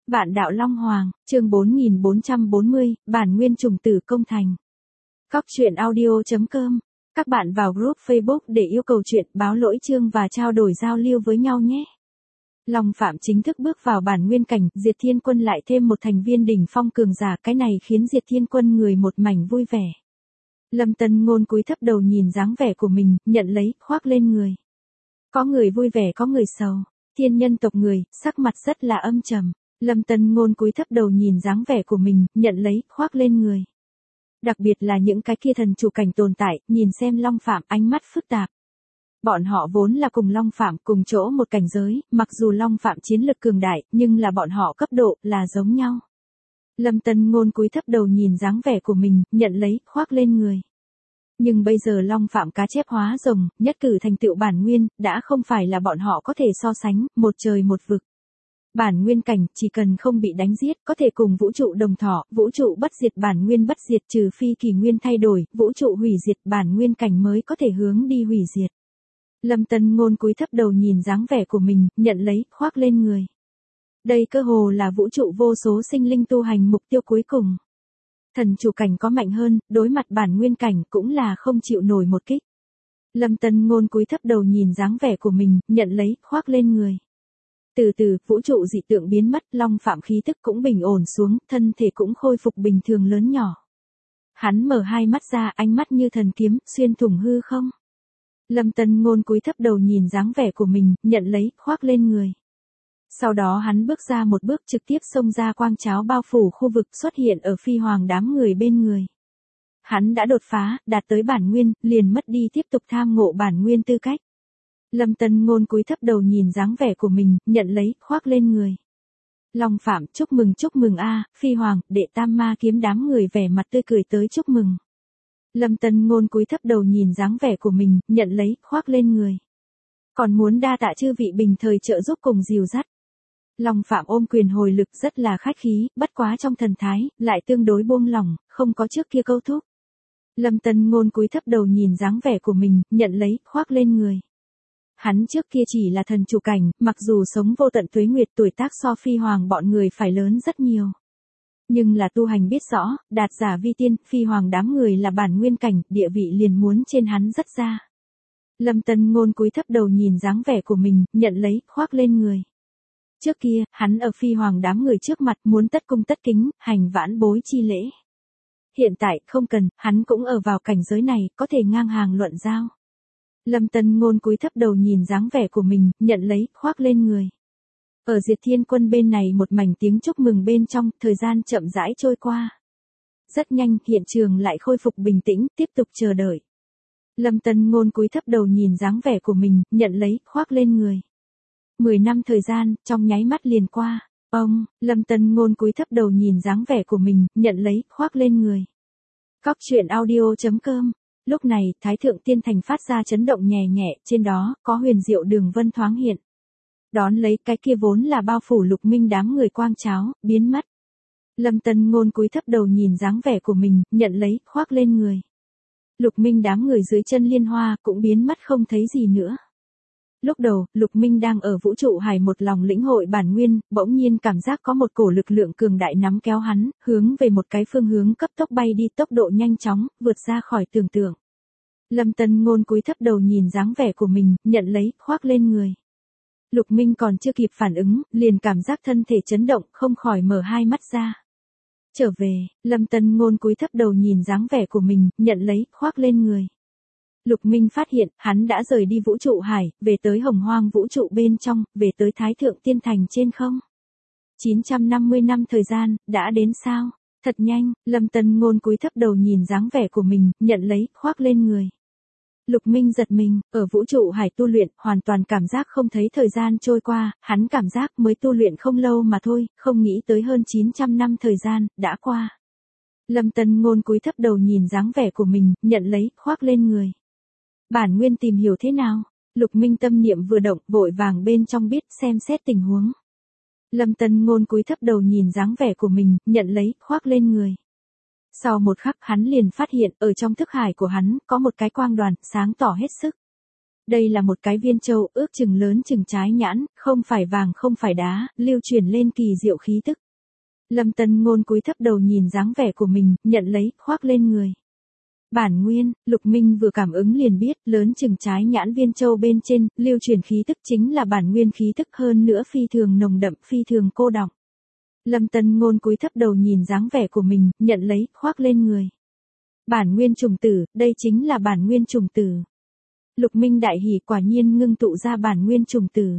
Vạn đạo Long Hoàng, chương 4440, bản nguyên trùng tử công thành. Cóc truyện audio.com. Các bạn vào group Facebook để yêu cầu chuyện, báo lỗi chương và trao đổi giao lưu với nhau nhé. Long Phạm chính thức bước vào bản nguyên cảnh, Diệt Thiên Quân lại thêm một thành viên đỉnh phong cường giả, cái này khiến Diệt Thiên Quân người một mảnh vui vẻ. Lâm Tân Ngôn cúi thấp đầu nhìn dáng vẻ của mình, nhận lấy, khoác lên người. Có người vui vẻ có người sầu, thiên nhân tộc người, sắc mặt rất là âm trầm. Lâm Tân Ngôn cúi thấp đầu nhìn dáng vẻ của mình, nhận lấy, khoác lên người. Đặc biệt là những cái kia thần chủ cảnh tồn tại, nhìn xem Long Phạm ánh mắt phức tạp. Bọn họ vốn là cùng Long Phạm cùng chỗ một cảnh giới, mặc dù Long Phạm chiến lực cường đại, nhưng là bọn họ cấp độ là giống nhau. Lâm Tân Ngôn cúi thấp đầu nhìn dáng vẻ của mình, nhận lấy, khoác lên người. Nhưng bây giờ Long Phạm cá chép hóa rồng, nhất cử thành tựu bản nguyên, đã không phải là bọn họ có thể so sánh, một trời một vực. Bản nguyên cảnh, chỉ cần không bị đánh giết, có thể cùng vũ trụ đồng thọ, vũ trụ bất diệt bản nguyên bất diệt trừ phi kỷ nguyên thay đổi, vũ trụ hủy diệt bản nguyên cảnh mới có thể hướng đi hủy diệt. Lâm Tân Ngôn cúi thấp đầu nhìn dáng vẻ của mình, nhận lấy, khoác lên người. Đây cơ hồ là vũ trụ vô số sinh linh tu hành mục tiêu cuối cùng. Thần chủ cảnh có mạnh hơn, đối mặt bản nguyên cảnh cũng là không chịu nổi một kích. Lâm Tân Ngôn cúi thấp đầu nhìn dáng vẻ của mình, nhận lấy, khoác lên người. Từ từ, vũ trụ dị tượng biến mất, Long Phạm khí tức cũng bình ổn xuống, thân thể cũng khôi phục bình thường lớn nhỏ. Hắn mở hai mắt ra, ánh mắt như thần kiếm, xuyên thủng hư không. Lâm Tân Ngôn cúi thấp đầu nhìn dáng vẻ của mình, nhận lấy, khoác lên người. Sau đó hắn bước ra một bước trực tiếp xông ra quang cháo bao phủ khu vực xuất hiện ở phi hoàng đám người bên người. Hắn đã đột phá, đạt tới bản nguyên, liền mất đi tiếp tục tham ngộ bản nguyên tư cách. Lâm Tân Ngôn cúi thấp đầu nhìn dáng vẻ của mình, nhận lấy, khoác lên người. Long Phạm, chúc mừng a, phi hoàng, đệ tam ma kiếm đám người vẻ mặt tươi cười tới chúc mừng. Lâm Tân Ngôn cúi thấp đầu nhìn dáng vẻ của mình, nhận lấy, khoác lên người. Còn muốn đa tạ chư vị bình thời trợ giúp cùng dìu dắt. Long Phạm ôm quyền hồi lực rất là khách khí, bất quá trong thần thái, lại tương đối buông lỏng, không có trước kia câu thúc. Lâm Tân Ngôn cúi thấp đầu nhìn dáng vẻ của mình, nhận lấy, khoác lên người. Hắn trước kia chỉ là thần chủ cảnh, mặc dù sống vô tận tuế nguyệt tuổi tác so phi hoàng bọn người phải lớn rất nhiều. Nhưng là tu hành biết rõ, đạt giả vi tiên, phi hoàng đám người là bản nguyên cảnh, địa vị liền muốn trên hắn rất ra. Lâm Tân Ngôn cúi thấp đầu nhìn dáng vẻ của mình, nhận lấy, khoác lên người. Trước kia, hắn ở phi hoàng đám người trước mặt muốn tất cung tất kính, hành vãn bối chi lễ. Hiện tại, không cần, hắn cũng ở vào cảnh giới này, có thể ngang hàng luận giao. Lâm Tân Ngôn cúi thấp đầu nhìn dáng vẻ của mình, nhận lấy, khoác lên người. Ở Diệt Thiên Quân bên này một mảnh tiếng chúc mừng bên trong, thời gian chậm rãi trôi qua. Rất nhanh, hiện trường lại khôi phục bình tĩnh, tiếp tục chờ đợi. Lâm Tân Ngôn cúi thấp đầu nhìn dáng vẻ của mình, nhận lấy, khoác lên người. 10 năm thời gian, trong nháy mắt liền qua. Lâm Tân Ngôn cúi thấp đầu nhìn dáng vẻ của mình, nhận lấy, khoác lên người. Cóc truyện audio.com. Lúc này, Thái Thượng Tiên Thành phát ra chấn động nhẹ nhẹ, trên đó, có huyền diệu đường vân thoáng hiện. Đón lấy cái kia vốn là bao phủ Lục Minh đám người quang cháo, biến mất. Lâm Tân Ngôn cúi thấp đầu nhìn dáng vẻ của mình, nhận lấy, khoác lên người. Lục Minh đám người dưới chân liên hoa, cũng biến mất không thấy gì nữa. Lúc đầu, Lục Minh đang ở vũ trụ hải một lòng lĩnh hội bản nguyên, bỗng nhiên cảm giác có một cổ lực lượng cường đại nắm kéo hắn, hướng về một cái phương hướng cấp tốc bay đi, tốc độ nhanh chóng, vượt ra khỏi tưởng tượng. Lâm Tân Ngôn cúi thấp đầu nhìn dáng vẻ của mình, nhận lấy, khoác lên người. Lục Minh còn chưa kịp phản ứng, liền cảm giác thân thể chấn động, không khỏi mở hai mắt ra. Trở về, Lâm Tân Ngôn cúi thấp đầu nhìn dáng vẻ của mình, nhận lấy, khoác lên người. Lục Minh phát hiện, hắn đã rời đi vũ trụ hải, về tới hồng hoang vũ trụ bên trong, về tới Thái Thượng Tiên Thành trên không. 950 năm thời gian, đã đến sao? Thật nhanh, Lâm Tân Ngôn cúi thấp đầu nhìn dáng vẻ của mình, nhận lấy, khoác lên người. Lục Minh giật mình, ở vũ trụ hải tu luyện, hoàn toàn cảm giác không thấy thời gian trôi qua, hắn cảm giác mới tu luyện không lâu mà thôi, không nghĩ tới hơn 900 năm thời gian, đã qua. Lâm Tân Ngôn cúi thấp đầu nhìn dáng vẻ của mình, nhận lấy, khoác lên người. Bản nguyên tìm hiểu thế nào? Lục Minh tâm niệm vừa động, vội vàng bên trong biết, xem xét tình huống. Lâm Tân Ngôn cúi thấp đầu nhìn dáng vẻ của mình, nhận lấy, khoác lên người. Sau một khắc hắn liền phát hiện, ở trong thức hải của hắn, có một cái quang đoàn, sáng tỏ hết sức. Đây là một cái viên châu ước chừng lớn chừng trái nhãn, không phải vàng không phải đá, lưu truyền lên kỳ diệu khí tức. Lâm Tân Ngôn cúi thấp đầu nhìn dáng vẻ của mình, nhận lấy, khoác lên người. Bản nguyên, Lục Minh vừa cảm ứng liền biết, lớn chừng trái nhãn viên châu bên trên, lưu truyền khí tức chính là bản nguyên khí tức, hơn nữa phi thường nồng đậm, phi thường cô đọng. Lâm Tân Ngôn cúi thấp đầu nhìn dáng vẻ của mình, nhận lấy, khoác lên người. Bản nguyên trùng tử, đây chính là bản nguyên trùng tử. Lục Minh đại hỉ, quả nhiên ngưng tụ ra bản nguyên trùng tử.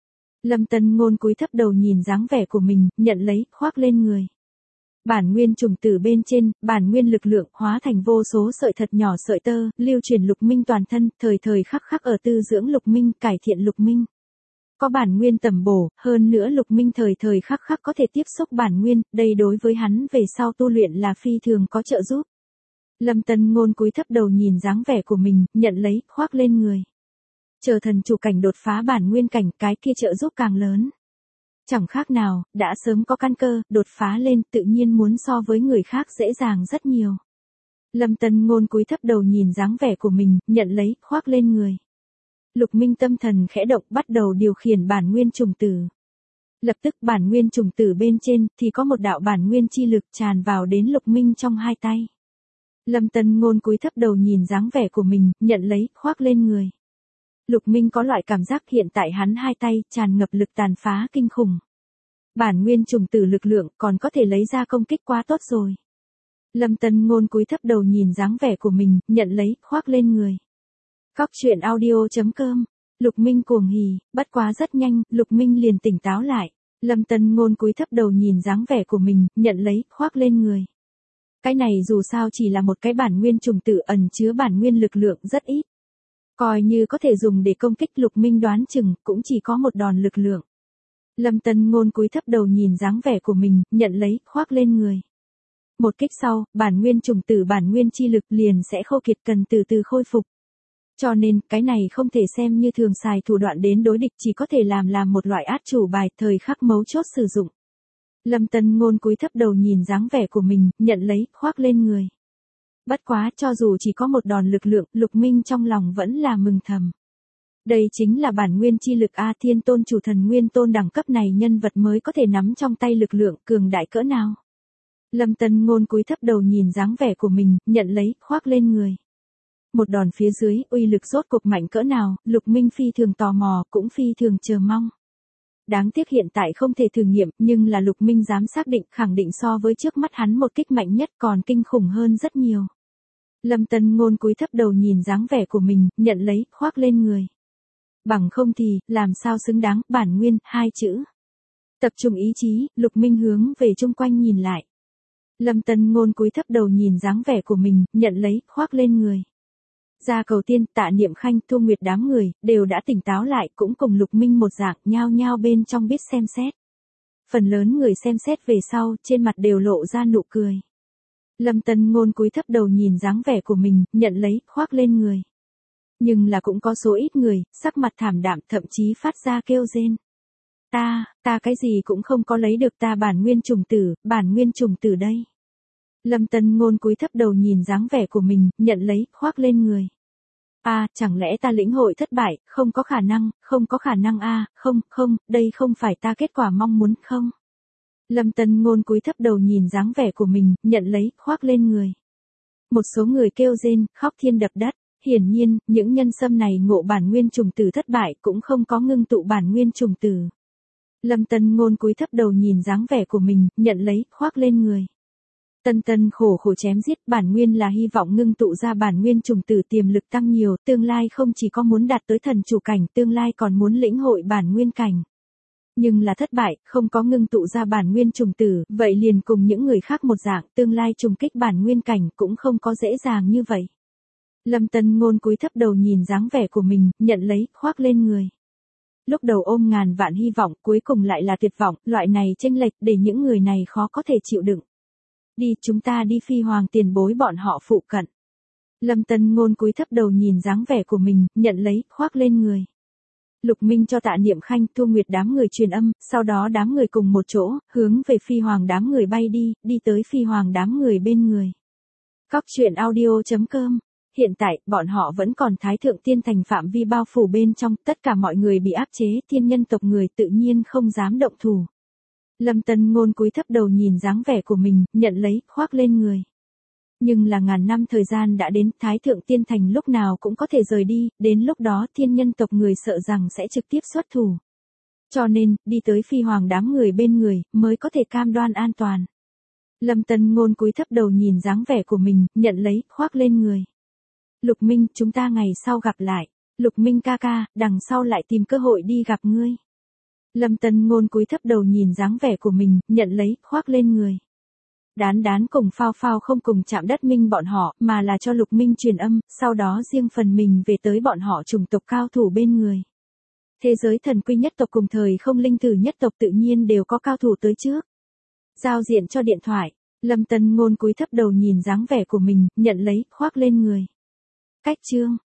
Lâm Tân Ngôn cúi thấp đầu nhìn dáng vẻ của mình, nhận lấy, khoác lên người. Bản nguyên trùng tử bên trên, bản nguyên lực lượng hóa thành vô số sợi thật nhỏ sợi tơ, lưu truyền Lục Minh toàn thân, thời thời khắc khắc ở tư dưỡng Lục Minh, cải thiện Lục Minh. Có bản nguyên tầm bổ, hơn nữa Lục Minh thời thời khắc khắc có thể tiếp xúc bản nguyên, đây đối với hắn về sau tu luyện là phi thường có trợ giúp. Lâm Tân Ngôn cúi thấp đầu nhìn dáng vẻ của mình, nhận lấy, khoác lên người. Chờ thần chủ cảnh đột phá bản nguyên cảnh, cái kia trợ giúp càng lớn. Chẳng khác nào, đã sớm có căn cơ, đột phá lên, tự nhiên muốn so với người khác dễ dàng rất nhiều. Lâm Tân Ngôn cúi thấp đầu nhìn dáng vẻ của mình, nhận lấy, khoác lên người. Lục Minh tâm thần khẽ động, bắt đầu điều khiển bản nguyên trùng tử. Lập tức bản nguyên trùng tử bên trên, thì có một đạo bản nguyên chi lực tràn vào đến Lục Minh trong hai tay. Lâm Tân Ngôn cúi thấp đầu nhìn dáng vẻ của mình, nhận lấy, khoác lên người. Lục Minh có loại cảm giác hiện tại hắn hai tay tràn ngập lực tàn phá kinh khủng. Bản nguyên trùng tử lực lượng còn có thể lấy ra công kích quá tốt rồi. Lâm Tân Ngôn cúi thấp đầu nhìn dáng vẻ của mình, nhận lấy, khoác lên người. Cóc truyện audio.com. Lục Minh cuồng hỉ, bất quá rất nhanh, Lục Minh liền tỉnh táo lại. Lâm Tân Ngôn cúi thấp đầu nhìn dáng vẻ của mình, nhận lấy, khoác lên người. Cái này dù sao chỉ là một cái bản nguyên trùng tử ẩn chứa bản nguyên lực lượng rất ít. Coi như có thể dùng để công kích Lục Minh đoán chừng, cũng chỉ có một đòn lực lượng. Lâm Tân Ngôn cúi thấp đầu nhìn dáng vẻ của mình, nhận lấy, khoác lên người. Một kích sau, bản nguyên trùng tử bản nguyên chi lực liền sẽ khô kiệt, cần từ từ khôi phục. Cho nên, cái này không thể xem như thường xài thủ đoạn đến đối địch, chỉ có thể làm một loại át chủ bài, thời khắc mấu chốt sử dụng. Lâm Tân Ngôn cúi thấp đầu nhìn dáng vẻ của mình, nhận lấy, khoác lên người. Bất quá, cho dù chỉ có một đòn lực lượng, Lục Minh trong lòng vẫn là mừng thầm. Đây chính là bản nguyên chi lực A, Thiên Tôn chủ thần nguyên tôn đẳng cấp này nhân vật mới có thể nắm trong tay lực lượng cường đại cỡ nào. Lâm Tân Ngôn cúi thấp đầu nhìn dáng vẻ của mình, nhận lấy, khoác lên người. Một đòn phía dưới, uy lực rốt cuộc mạnh cỡ nào, Lục Minh phi thường tò mò, cũng phi thường chờ mong. Đáng tiếc hiện tại không thể thử nghiệm, nhưng là Lục Minh dám xác định, khẳng định so với trước mắt hắn một kích mạnh nhất còn kinh khủng hơn rất nhiều. Lâm Tân Ngôn cúi thấp đầu nhìn dáng vẻ của mình, nhận lấy, khoác lên người. Bằng không thì, làm sao xứng đáng, bản nguyên, hai chữ. Tập trung ý chí, Lục Minh hướng về chung quanh nhìn lại. Lâm Tân Ngôn cúi thấp đầu nhìn dáng vẻ của mình, nhận lấy, khoác lên người. Gia Cầu Tiên, Tạ Niệm Khanh, Thu Nguyệt đám người, đều đã tỉnh táo lại, cũng cùng Lục Minh một dạng, nhao nhao bên trong biết xem xét. Phần lớn người xem xét về sau, trên mặt đều lộ ra nụ cười. Lâm Tân Ngôn cúi thấp đầu nhìn dáng vẻ của mình, nhận lấy, khoác lên người. Nhưng là cũng có số ít người, sắc mặt thảm đạm, thậm chí phát ra kêu rên. Ta cái gì cũng không có lấy được, ta bản nguyên trùng tử đây. Lâm Tân Ngôn cúi thấp đầu nhìn dáng vẻ của mình, nhận lấy, khoác lên người. Chẳng lẽ ta lĩnh hội thất bại, không có khả năng không, đây không phải ta kết quả mong muốn không. Lâm Tân Ngôn cúi thấp đầu nhìn dáng vẻ của mình, nhận lấy, khoác lên người. Một số người kêu rên, khóc thiên đập đất, hiển nhiên, những nhân sâm này ngộ bản nguyên trùng tử thất bại cũng không có ngưng tụ bản nguyên trùng tử. Lâm Tân Ngôn cúi thấp đầu nhìn dáng vẻ của mình, nhận lấy, khoác lên người. Tân khổ chém giết, bản nguyên là hy vọng ngưng tụ ra bản nguyên trùng tử tiềm lực tăng nhiều, tương lai không chỉ có muốn đạt tới thần chủ cảnh, tương lai còn muốn lĩnh hội bản nguyên cảnh. Nhưng là thất bại, không có ngưng tụ ra bản nguyên trùng tử, vậy liền cùng những người khác một dạng, tương lai trùng kích bản nguyên cảnh cũng không có dễ dàng như vậy. Lâm Tân Ngôn cúi thấp đầu nhìn dáng vẻ của mình, nhận lấy, khoác lên người. Lúc đầu ôm ngàn vạn hy vọng, cuối cùng lại là tuyệt vọng, loại này chênh lệch để những người này khó có thể chịu đựng. Đi, chúng ta đi Phi Hoàng tiền bối bọn họ phụ cận. Lâm Tân Ngôn cúi thấp đầu nhìn dáng vẻ của mình, nhận lấy, khoác lên người. Lục Minh cho Tạ Niệm Khanh, Thu Nguyệt đám người truyền âm, sau đó đám người cùng một chỗ, hướng về Phi Hoàng đám người bay đi tới Phi Hoàng đám người bên người. Cóc truyện audio.com Hiện tại, bọn họ vẫn còn Thái Thượng Tiên Thành phạm vi bao phủ bên trong, tất cả mọi người bị áp chế, thiên nhân tộc người tự nhiên không dám động thủ. Lâm Tân Ngôn cúi thấp đầu nhìn dáng vẻ của mình, nhận lấy, khoác lên người. Nhưng là ngàn năm thời gian đã đến, Thái Thượng Tiên Thành lúc nào cũng có thể rời đi, đến lúc đó thiên nhân tộc người sợ rằng sẽ trực tiếp xuất thủ. Cho nên, đi tới Phi Hoàng đám người bên người, mới có thể cam đoan an toàn. Lâm Tân Ngôn cúi thấp đầu nhìn dáng vẻ của mình, nhận lấy, khoác lên người. Lục Minh, chúng ta ngày sau gặp lại. Lục Minh ca ca, đằng sau lại tìm cơ hội đi gặp ngươi. Lâm Tân Ngôn cúi thấp đầu nhìn dáng vẻ của mình, nhận lấy, khoác lên người. Đán Đán cùng Phao Phao không cùng chạm đất Minh bọn họ, mà là cho Lục Minh truyền âm, sau đó riêng phần mình về tới bọn họ chủng tộc cao thủ bên người. Thế giới thần quy nhất tộc cùng thời không linh tử nhất tộc tự nhiên đều có cao thủ tới trước. Giao diện cho điện thoại, Lâm Tân Ngôn cúi thấp đầu nhìn dáng vẻ của mình, nhận lấy, khoác lên người. Cách chương